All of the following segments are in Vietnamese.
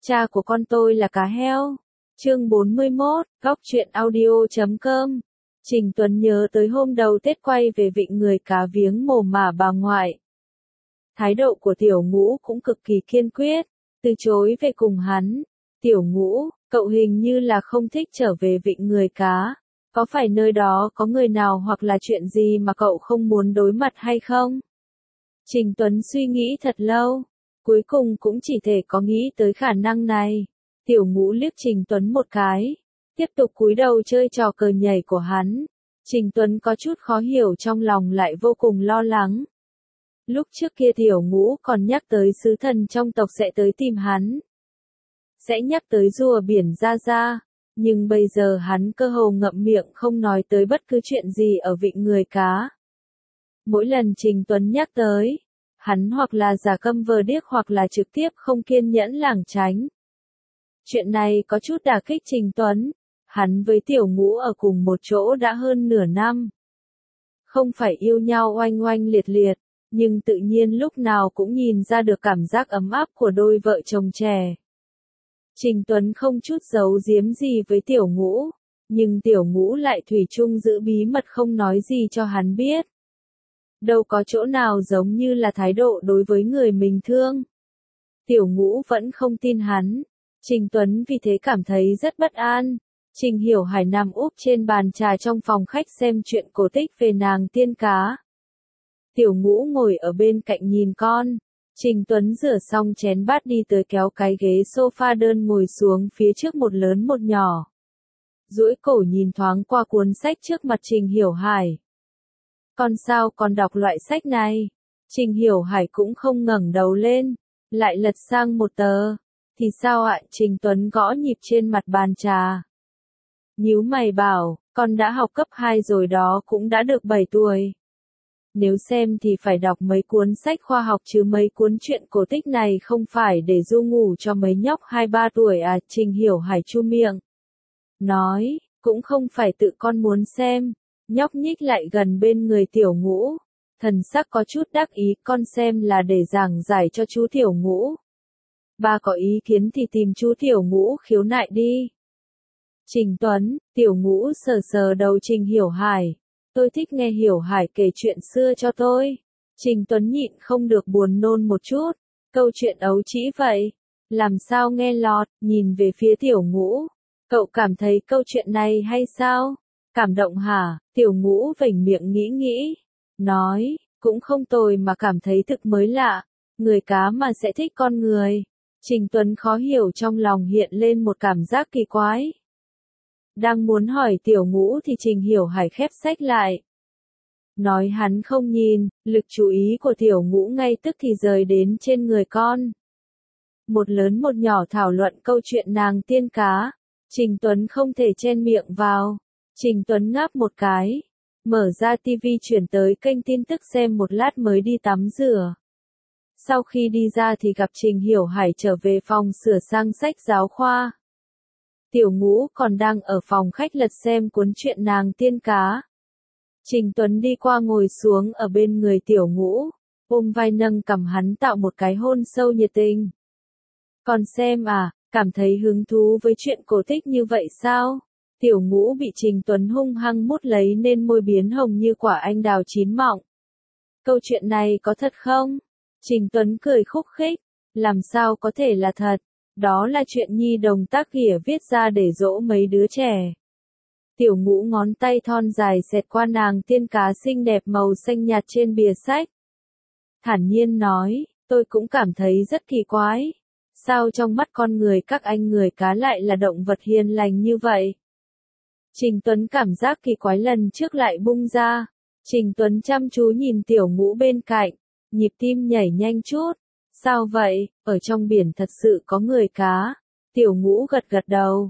Cha của con tôi là cá heo. Chương 41, góc truyện audio.com. Trình Tuấn nhớ tới hôm đầu Tết quay về vịnh người cá viếng mồ mả bà ngoại. Thái độ của Tiểu Ngũ cũng cực kỳ kiên quyết, từ chối về cùng hắn. Tiểu Ngũ, cậu hình như là không thích trở về vịnh người cá. Có phải nơi đó có người nào hoặc là chuyện gì mà cậu không muốn đối mặt hay không? Trình Tuấn suy nghĩ thật lâu, cuối cùng cũng chỉ thể có nghĩ tới khả năng này. Tiểu Ngũ liếc Trình Tuấn một cái, tiếp tục cúi đầu chơi trò cờ nhảy của hắn. Trình Tuấn có chút khó hiểu, trong lòng lại vô cùng lo lắng. Lúc trước kia Tiểu Ngũ còn nhắc tới sứ thần trong tộc sẽ tới tìm hắn, sẽ nhắc tới rùa biển Gia Gia, nhưng bây giờ hắn cơ hồ ngậm miệng không nói tới bất cứ chuyện gì ở vịnh người cá. Mỗi lần Trình Tuấn nhắc tới, hắn hoặc là giả câm vờ điếc hoặc là trực tiếp không kiên nhẫn lảng tránh. Chuyện này có chút đả kích Trình Tuấn, hắn với Tiểu Ngũ ở cùng một chỗ đã hơn nửa năm. Không phải yêu nhau oanh oanh liệt liệt, nhưng tự nhiên lúc nào cũng nhìn ra được cảm giác ấm áp của đôi vợ chồng trẻ. Trình Tuấn không chút giấu giếm gì với Tiểu Ngũ, nhưng Tiểu Ngũ lại thủy chung giữ bí mật không nói gì cho hắn biết. Đâu có chỗ nào giống như là thái độ đối với người mình thương. Tiểu Ngũ vẫn không tin hắn. Trình Tuấn vì thế cảm thấy rất bất an. Trình Hiểu Hải nằm úp trên bàn trà trong phòng khách xem chuyện cổ tích về nàng tiên cá. Tiểu Ngũ ngồi ở bên cạnh nhìn con. Trình Tuấn rửa xong chén bát đi tới kéo cái ghế sofa đơn ngồi xuống phía trước một lớn một nhỏ. Duỗi cổ nhìn thoáng qua cuốn sách trước mặt Trình Hiểu Hải. Con sao con đọc loại sách này? Trình Hiểu Hải cũng không ngẩng đầu lên, lại lật sang một tờ. Thì sao ạ? Trình Tuấn gõ nhịp trên mặt bàn trà. Nhíu mày bảo, con đã học cấp 2 rồi đó, cũng đã được 7 tuổi. Nếu xem thì phải đọc mấy cuốn sách khoa học chứ mấy cuốn truyện cổ tích này không phải để du ngủ cho mấy nhóc 2-3 tuổi à? Trình Hiểu Hải chu miệng. Nói, cũng không phải tự con muốn xem. Nhóc nhích lại gần bên người Tiểu Ngũ. Thần sắc có chút đắc ý, con xem là để giảng giải cho chú Tiểu Ngũ. Ba có ý kiến thì tìm chú Tiểu Ngũ khiếu nại đi. Trình Tuấn, Tiểu Ngũ sờ sờ đầu Trình Hiểu Hải. Tôi thích nghe Hiểu Hải kể chuyện xưa cho tôi. Trình Tuấn nhịn không được buồn nôn một chút. Câu chuyện ấu trĩ vậy. Làm sao nghe lọt, nhìn về phía Tiểu Ngũ. Cậu cảm thấy câu chuyện này hay sao? Cảm động hả? Tiểu Ngũ vểnh miệng nghĩ nghĩ. Nói, cũng không tồi mà cảm thấy thực mới lạ. Người cá mà sẽ thích con người. Trình Tuấn khó hiểu, trong lòng hiện lên một cảm giác kỳ quái. Đang muốn hỏi Tiểu Ngũ thì Trình Hiểu Hải khép sách lại. Nói hắn không nhìn, lực chú ý của Tiểu Ngũ ngay tức thì rời đến trên người con. Một lớn một nhỏ thảo luận câu chuyện nàng tiên cá. Trình Tuấn không thể chen miệng vào. Trình Tuấn ngáp một cái. Mở ra tivi chuyển tới kênh tin tức xem một lát mới đi tắm rửa. Sau khi đi ra thì gặp Trình Hiểu Hải trở về phòng sửa sang sách giáo khoa. Tiểu Ngũ còn đang ở phòng khách lật xem cuốn truyện nàng tiên cá. Trình Tuấn đi qua ngồi xuống ở bên người Tiểu Ngũ, ôm vai nâng cằm hắn tạo một cái hôn sâu nhiệt tình. Còn xem à, cảm thấy hứng thú với chuyện cổ tích như vậy sao? Tiểu Ngũ bị Trình Tuấn hung hăng mút lấy nên môi biến hồng như quả anh đào chín mọng. Câu chuyện này có thật không? Trình Tuấn cười khúc khích. Làm sao có thể là thật? Đó là chuyện nhi đồng tác kỷ viết ra để dỗ mấy đứa trẻ. Tiểu Ngũ ngón tay thon dài xẹt qua nàng tiên cá xinh đẹp màu xanh nhạt trên bìa sách. Thản nhiên nói, tôi cũng cảm thấy rất kỳ quái. Sao trong mắt con người các anh người cá lại là động vật hiền lành như vậy? Trình Tuấn cảm giác kỳ quái lần trước lại bung ra. Trình Tuấn chăm chú nhìn Tiểu Ngũ bên cạnh, nhịp tim nhảy nhanh chút. Sao vậy, ở trong biển thật sự có người cá? Tiểu Ngũ gật gật đầu.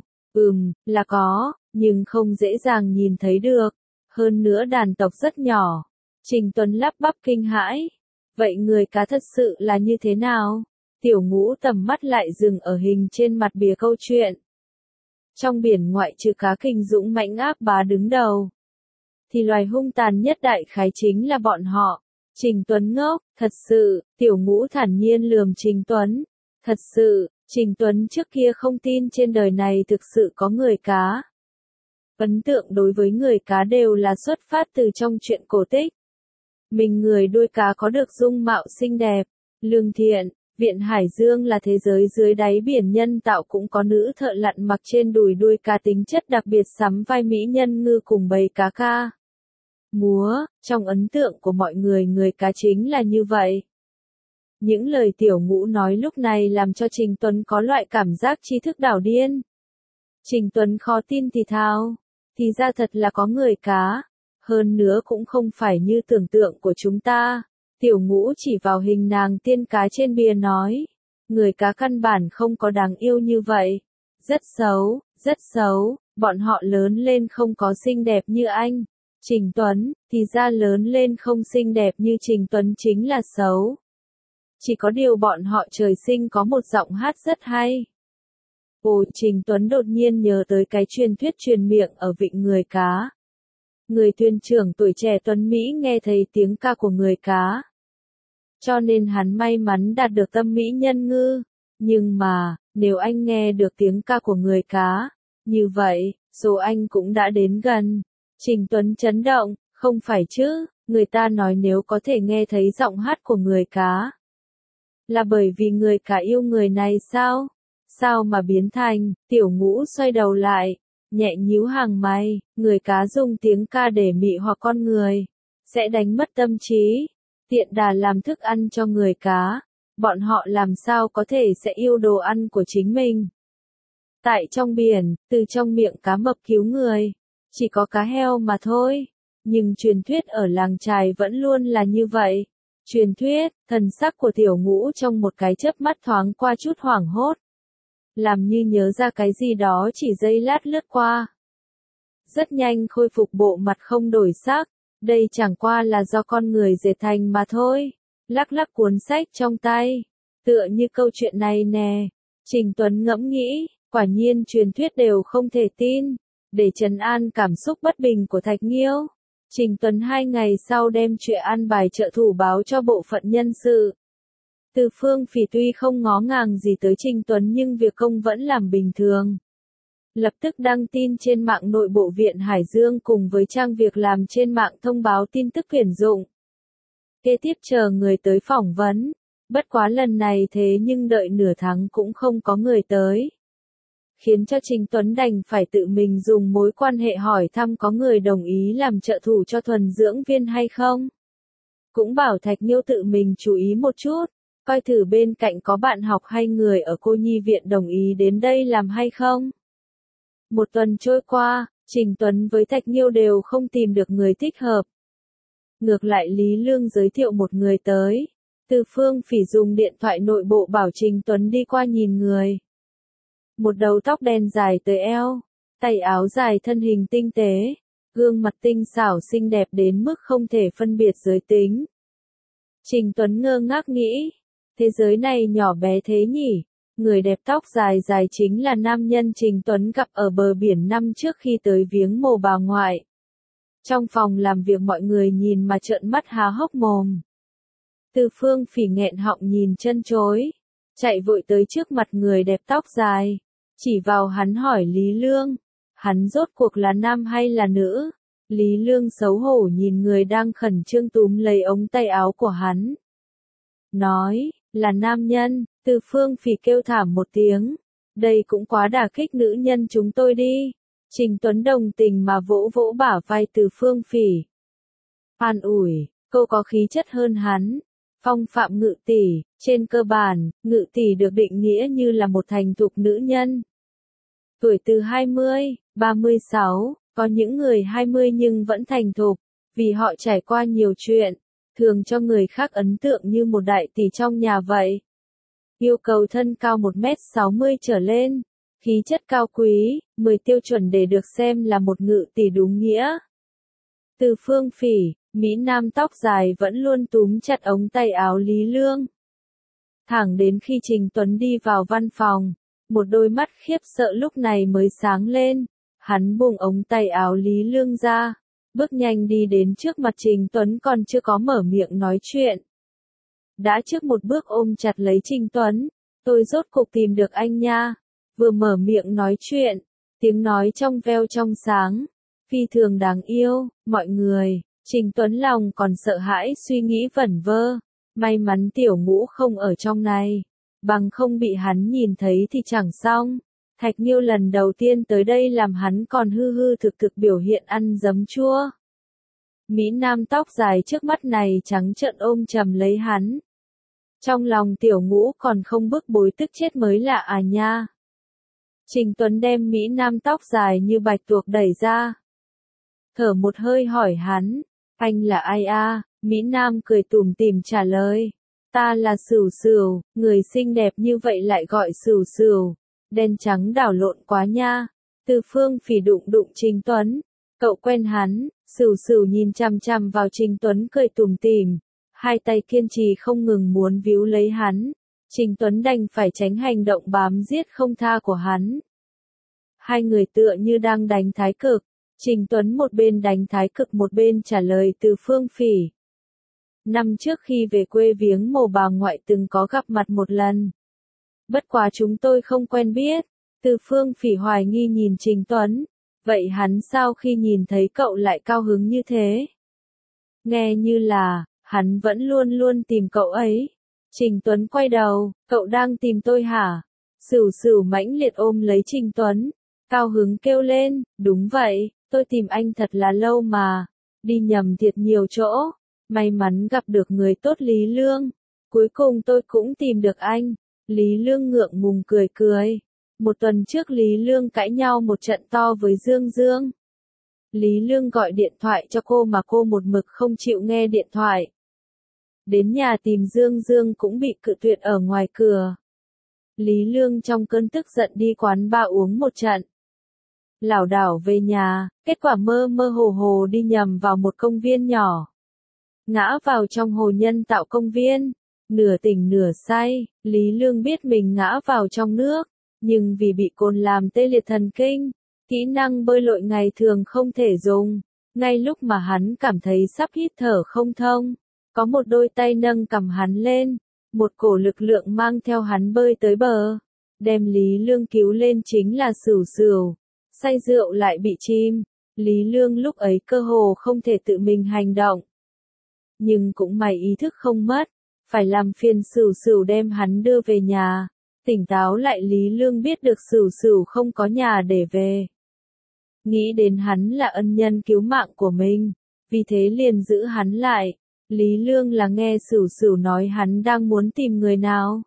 Là có, nhưng không dễ dàng nhìn thấy được. Hơn nữa đàn tộc rất nhỏ. Trình Tuấn lắp bắp kinh hãi. Vậy người cá thật sự là như thế nào? Tiểu Ngũ tầm mắt lại dừng ở hình trên mặt bìa câu chuyện. Trong biển ngoại trừ cá kinh dũng mãnh áp bá đứng đầu, thì loài hung tàn nhất đại khái chính là bọn họ. Trình Tuấn ngốc, thật sự, Tiểu Ngũ thản nhiên lườm Trình Tuấn. Thật sự, Trình Tuấn trước kia không tin trên đời này thực sự có người cá. Ấn tượng đối với người cá đều là xuất phát từ trong truyện cổ tích. Mình người đuôi cá có được dung mạo xinh đẹp, lương thiện, Viện Hải Dương là thế giới dưới đáy biển nhân tạo cũng có nữ thợ lặn mặc trên đùi đuôi cá tính chất đặc biệt sắm vai mỹ nhân ngư cùng bầy cá ca. Múa, trong ấn tượng của mọi người người cá chính là như vậy. Những lời Tiểu Ngũ nói lúc này làm cho Trình Tuấn có loại cảm giác tri thức đảo điên. Trình Tuấn khó tin thì thào, thì ra thật là có người cá, hơn nữa cũng không phải như tưởng tượng của chúng ta. Tiểu Ngũ chỉ vào hình nàng tiên cá trên bia nói, người cá căn bản không có đáng yêu như vậy, rất xấu, bọn họ lớn lên không có xinh đẹp như anh. Trình Tuấn, thì ra lớn lên không xinh đẹp như Trình Tuấn chính là xấu. Chỉ có điều bọn họ trời sinh có một giọng hát rất hay. Ồ, Trình Tuấn đột nhiên nhớ tới cái truyền thuyết truyền miệng ở vịnh người cá. Người thuyền trưởng tuổi trẻ tuấn Mỹ nghe thấy tiếng ca của người cá. Cho nên hắn may mắn đạt được tâm mỹ nhân ngư. Nhưng mà, nếu anh nghe được tiếng ca của người cá, như vậy, số anh cũng đã đến gần. Trình Tuấn chấn động, không phải chứ, người ta nói nếu có thể nghe thấy giọng hát của người cá. Là bởi vì người cá yêu người này sao? Sao mà biến thành, Tiểu Ngũ xoay đầu lại, nhẹ nhíu hàng mày, người cá dùng tiếng ca để mị hoặc con người, sẽ đánh mất tâm trí, tiện đà làm thức ăn cho người cá, bọn họ làm sao có thể sẽ yêu đồ ăn của chính mình. Tại trong biển, từ trong miệng cá mập cứu người, chỉ có cá heo mà thôi, nhưng truyền thuyết ở làng chài vẫn luôn là như vậy. Truyền thuyết, thần sắc của Tiểu Ngũ trong một cái chớp mắt thoáng qua chút hoảng hốt. Làm như nhớ ra cái gì đó chỉ giây lát lướt qua. Rất nhanh khôi phục bộ mặt không đổi sắc, đây chẳng qua là do con người dệt thành mà thôi. Lắc lắc cuốn sách trong tay, tựa như câu chuyện này nè. Trình Tuấn ngẫm nghĩ, quả nhiên truyền thuyết đều không thể tin. Để trấn an cảm xúc bất bình của Thạch Nghiêu, Trình Tuấn 2 ngày sau đem chuyện an bài trợ thủ báo cho bộ phận nhân sự. Từ Phương Phỉ tuy không ngó ngàng gì tới Trình Tuấn nhưng việc công vẫn làm bình thường. Lập tức đăng tin trên mạng nội bộ Viện Hải Dương cùng với trang việc làm trên mạng thông báo tin tức tuyển dụng. Kế tiếp chờ người tới phỏng vấn, bất quá lần này thế nhưng đợi nửa tháng cũng không có người tới. Khiến cho Trình Tuấn đành phải tự mình dùng mối quan hệ hỏi thăm có người đồng ý làm trợ thủ cho thuần dưỡng viên hay không. Cũng bảo Thạch Nghiêu tự mình chú ý một chút, coi thử bên cạnh có bạn học hay người ở cô nhi viện đồng ý đến đây làm hay không. Một tuần trôi qua, Trình Tuấn với Thạch Nghiêu đều không tìm được người thích hợp. Ngược lại Lý Lương giới thiệu một người tới. Từ Phương Phỉ dùng điện thoại nội bộ bảo Trình Tuấn đi qua nhìn người. Một đầu tóc đen dài tới eo, tay áo dài thân hình tinh tế, gương mặt tinh xảo xinh đẹp đến mức không thể phân biệt giới tính. Trình Tuấn ngơ ngác nghĩ, thế giới này nhỏ bé thế nhỉ, người đẹp tóc dài dài chính là nam nhân Trình Tuấn gặp ở bờ biển năm trước khi tới viếng mồ bà ngoại. Trong phòng làm việc mọi người nhìn mà trợn mắt há hốc mồm. Từ Phương Phỉ nghẹn họng nhìn chân chối, chạy vội tới trước mặt người đẹp tóc dài, chỉ vào hắn hỏi Lý Lương, hắn rốt cuộc là nam hay là nữ? Lý Lương xấu hổ nhìn người đang khẩn trương túm lấy ống tay áo của hắn. Nói, là nam nhân. Từ Phương Phỉ kêu thảm một tiếng. Đây cũng quá đả kích nữ nhân chúng tôi đi. Trình Tuấn đồng tình mà vỗ vỗ bả vai Từ Phương Phỉ. An ủi, cô có khí chất hơn hắn. Phong phạm Ngự tỷ, trên cơ bản, Ngự tỷ được định nghĩa như là một thành thục nữ nhân. Tuổi từ 20, 36, có những người 20 nhưng vẫn thành thục, vì họ trải qua nhiều chuyện, thường cho người khác ấn tượng như một đại tỷ trong nhà vậy. Yêu cầu thân cao 1m60 trở lên, khí chất cao quý, 10 tiêu chuẩn để được xem là một ngự tỷ đúng nghĩa. Từ Phương Phỉ, Mỹ Nam tóc dài vẫn luôn túm chặt ống tay áo Lý Lương. Thẳng đến khi Trình Tuấn đi vào văn phòng, một đôi mắt khiếp sợ lúc này mới sáng lên, hắn buông ống tay áo Lý Lương ra, bước nhanh đi đến trước mặt Trình Tuấn còn chưa có mở miệng nói chuyện. Đã trước một bước ôm chặt lấy Trình Tuấn, tôi rốt cục tìm được anh nha. Vừa mở miệng nói chuyện, tiếng nói trong veo trong sáng, phi thường đáng yêu, mọi người. Trình Tuấn lòng còn sợ hãi suy nghĩ vẩn vơ, may mắn Tiểu Ngũ không ở trong này, bằng không bị hắn nhìn thấy thì chẳng xong. Thạch Nghiêu lần đầu tiên tới đây làm hắn còn hư hư thực thực biểu hiện ăn giấm chua. Mỹ Nam tóc dài trước mắt này trắng trợn ôm chầm lấy hắn. Trong lòng Tiểu Ngũ còn không bức bối tức chết mới lạ à nha. Trình Tuấn đem Mỹ Nam tóc dài như bạch tuộc đẩy ra. Thở một hơi hỏi hắn, anh là ai a? Mỹ Nam cười tủm tỉm trả lời, ta là Sửu Sửu, người xinh đẹp như vậy lại gọi Sửu Sửu, đen trắng đảo lộn quá nha. Từ Phương Phỉ đụng đụng Trình Tuấn, cậu quen hắn? Sửu Sửu nhìn chằm chằm vào Trình Tuấn cười tủm tỉm, hai tay kiên trì không ngừng muốn víu lấy hắn. Trình Tuấn đành phải tránh hành động bám giết không tha của hắn. Hai người tựa như đang đánh thái cực. Trình Tuấn một bên đánh thái cực một bên trả lời Từ Phương Phỉ. Năm trước khi về quê viếng mồ bà ngoại từng có gặp mặt một lần. Bất quá chúng tôi không quen biết. Từ Phương Phỉ hoài nghi nhìn Trình Tuấn. Vậy hắn sao khi nhìn thấy cậu lại cao hứng như thế? Nghe như là, hắn vẫn luôn luôn tìm cậu ấy. Trình Tuấn quay đầu, cậu đang tìm tôi hả? Sửu Sửu mãnh liệt ôm lấy Trình Tuấn. Cao hứng kêu lên, đúng vậy, tôi tìm anh thật là lâu mà. Đi nhầm thiệt nhiều chỗ. May mắn gặp được người tốt Lý Lương. Cuối cùng tôi cũng tìm được anh. Lý Lương ngượng ngùng cười cười. Một tuần trước Lý Lương cãi nhau một trận to với Dương Dương. Lý Lương gọi điện thoại cho cô mà cô một mực không chịu nghe điện thoại. Đến nhà tìm Dương Dương cũng bị cự tuyệt ở ngoài cửa. Lý Lương trong cơn tức giận đi quán bar uống một trận. Lảo đảo về nhà, kết quả mơ mơ hồ hồ đi nhầm vào một công viên nhỏ. Ngã vào trong hồ nhân tạo công viên. Nửa tỉnh nửa say, Lý Lương biết mình ngã vào trong nước, nhưng vì bị cồn làm tê liệt thần kinh, kỹ năng bơi lội ngày thường không thể dùng. Ngay lúc mà hắn cảm thấy sắp hít thở không thông, có một đôi tay nâng cầm hắn lên, một cổ lực lượng mang theo hắn bơi tới bờ, đem Lý Lương cứu lên chính là Sửu Sửu. Say rượu lại bị chìm, Lý Lương lúc ấy cơ hồ không thể tự mình hành động. Nhưng cũng may ý thức không mất, phải làm phiền Sửu Sửu đem hắn đưa về nhà. Tỉnh táo lại Lý Lương biết được Sửu Sửu không có nhà để về. Nghĩ đến hắn là ân nhân cứu mạng của mình, vì thế liền giữ hắn lại. Lý Lương là nghe Sửu Sửu nói hắn đang muốn tìm người nào.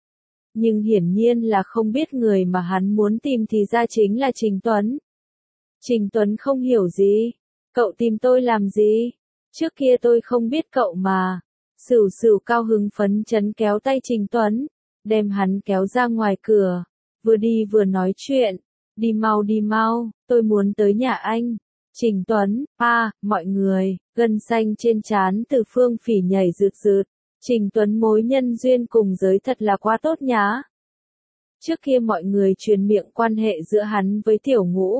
Nhưng hiển nhiên là không biết người mà hắn muốn tìm thì ra chính là Trình Tuấn. Trình Tuấn không hiểu gì. Cậu tìm tôi làm gì? Trước kia tôi không biết cậu mà. Sửu Sửu cao hứng phấn chấn kéo tay Trình Tuấn, đem hắn kéo ra ngoài cửa, vừa đi vừa nói chuyện. Đi mau, tôi muốn tới nhà anh. Trình Tuấn, mọi người, gân xanh trên trán Từ Phương Phỉ nhảy rượt rượt. Trình Tuấn mối nhân duyên cùng giới thật là quá tốt nhá. Trước kia mọi người truyền miệng quan hệ giữa hắn với Tiểu Ngũ.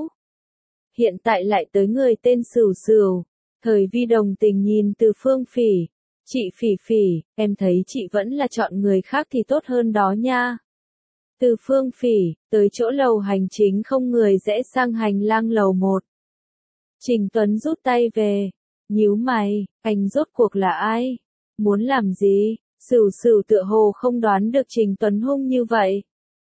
Hiện tại lại tới người tên Sửu Sửu. Thời Vi đồng tình nhìn Từ Phương Phỉ. Chị Phỉ Phỉ, em thấy chị vẫn là chọn người khác thì tốt hơn đó nha. Từ Phương Phỉ, tới chỗ lầu hành chính không người rẽ sang hành lang lầu 1. Trình Tuấn rút tay về. Nhíu mày, anh rốt cuộc là ai? Muốn làm gì? Sửu Sửu tựa hồ không đoán được Trình Tuấn hung như vậy.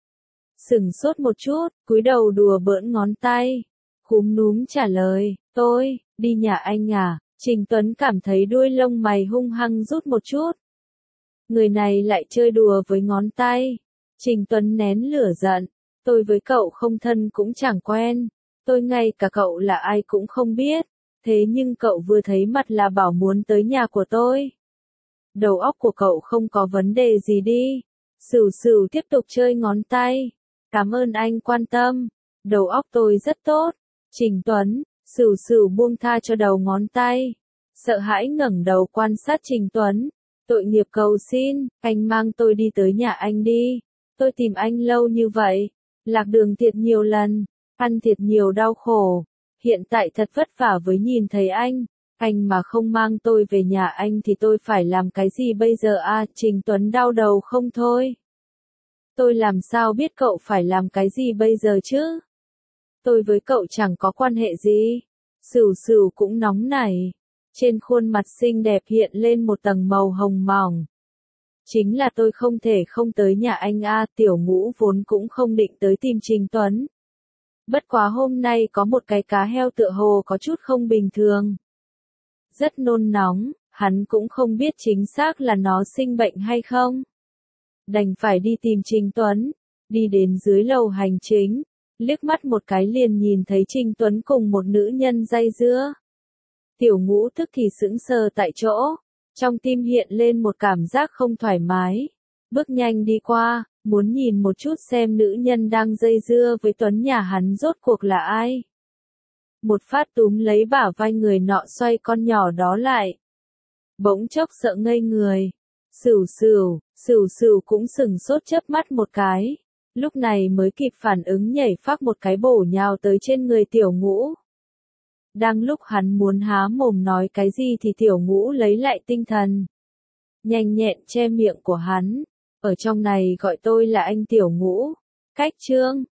Sửng sốt một chút, cúi đầu đùa bỡn ngón tay. Cúm núm trả lời, tôi, đi nhà anh à? Trình Tuấn cảm thấy đuôi lông mày hung hăng rút một chút. Người này lại chơi đùa với ngón tay. Trình Tuấn nén lửa giận. Tôi với cậu không thân cũng chẳng quen. Tôi ngay cả cậu là ai cũng không biết. Thế nhưng cậu vừa thấy mặt là bảo muốn tới nhà của tôi. Đầu óc của cậu không có vấn đề gì đi. Sửu Sửu tiếp tục chơi ngón tay. Cảm ơn anh quan tâm. Đầu óc tôi rất tốt. Trình Tuấn, Sửu Sửu buông tha cho đầu ngón tay. Sợ hãi ngẩng đầu quan sát Trình Tuấn. Tội nghiệp cầu xin, anh mang tôi đi tới nhà anh đi. Tôi tìm anh lâu như vậy. Lạc đường thiệt nhiều lần. Ăn thiệt nhiều đau khổ. Hiện tại thật vất vả với nhìn thấy anh. Anh mà không mang tôi về nhà anh thì tôi phải làm cái gì bây giờ à? Trình Tuấn đau đầu không thôi. Tôi làm sao biết cậu phải làm cái gì bây giờ chứ? Tôi với cậu chẳng có quan hệ gì. Sửu sửu cũng nóng nảy. Trên khuôn mặt xinh đẹp hiện lên một tầng màu hồng mỏng. Chính là tôi không thể không tới nhà anh a, Tiểu Ngũ vốn cũng không định tới tìm Trình Tuấn. Bất quá hôm nay có một cái cá heo tựa hồ có chút không bình thường. Rất nôn nóng, hắn cũng không biết chính xác là nó sinh bệnh hay không. Đành phải đi tìm Trình Tuấn, đi đến dưới lầu hành chính, liếc mắt một cái liền nhìn thấy Trình Tuấn cùng một nữ nhân dây dưa. Tiểu Ngũ tức thì sững sờ tại chỗ, trong tim hiện lên một cảm giác không thoải mái. Bước nhanh đi qua, muốn nhìn một chút xem nữ nhân đang dây dưa với Tuấn nhà hắn rốt cuộc là ai. Một phát túm lấy bả vai người nọ xoay con nhỏ đó lại. Bỗng chốc sợ ngây người. Sửu sửu cũng sừng sốt chớp mắt một cái. Lúc này mới kịp phản ứng nhảy phác một cái bổ nhào tới trên người Tiểu Ngũ. Đang lúc hắn muốn há mồm nói cái gì thì Tiểu Ngũ lấy lại tinh thần. Nhanh nhẹn che miệng của hắn. Ở trong này gọi tôi là anh Tiểu Ngũ. Cách chương.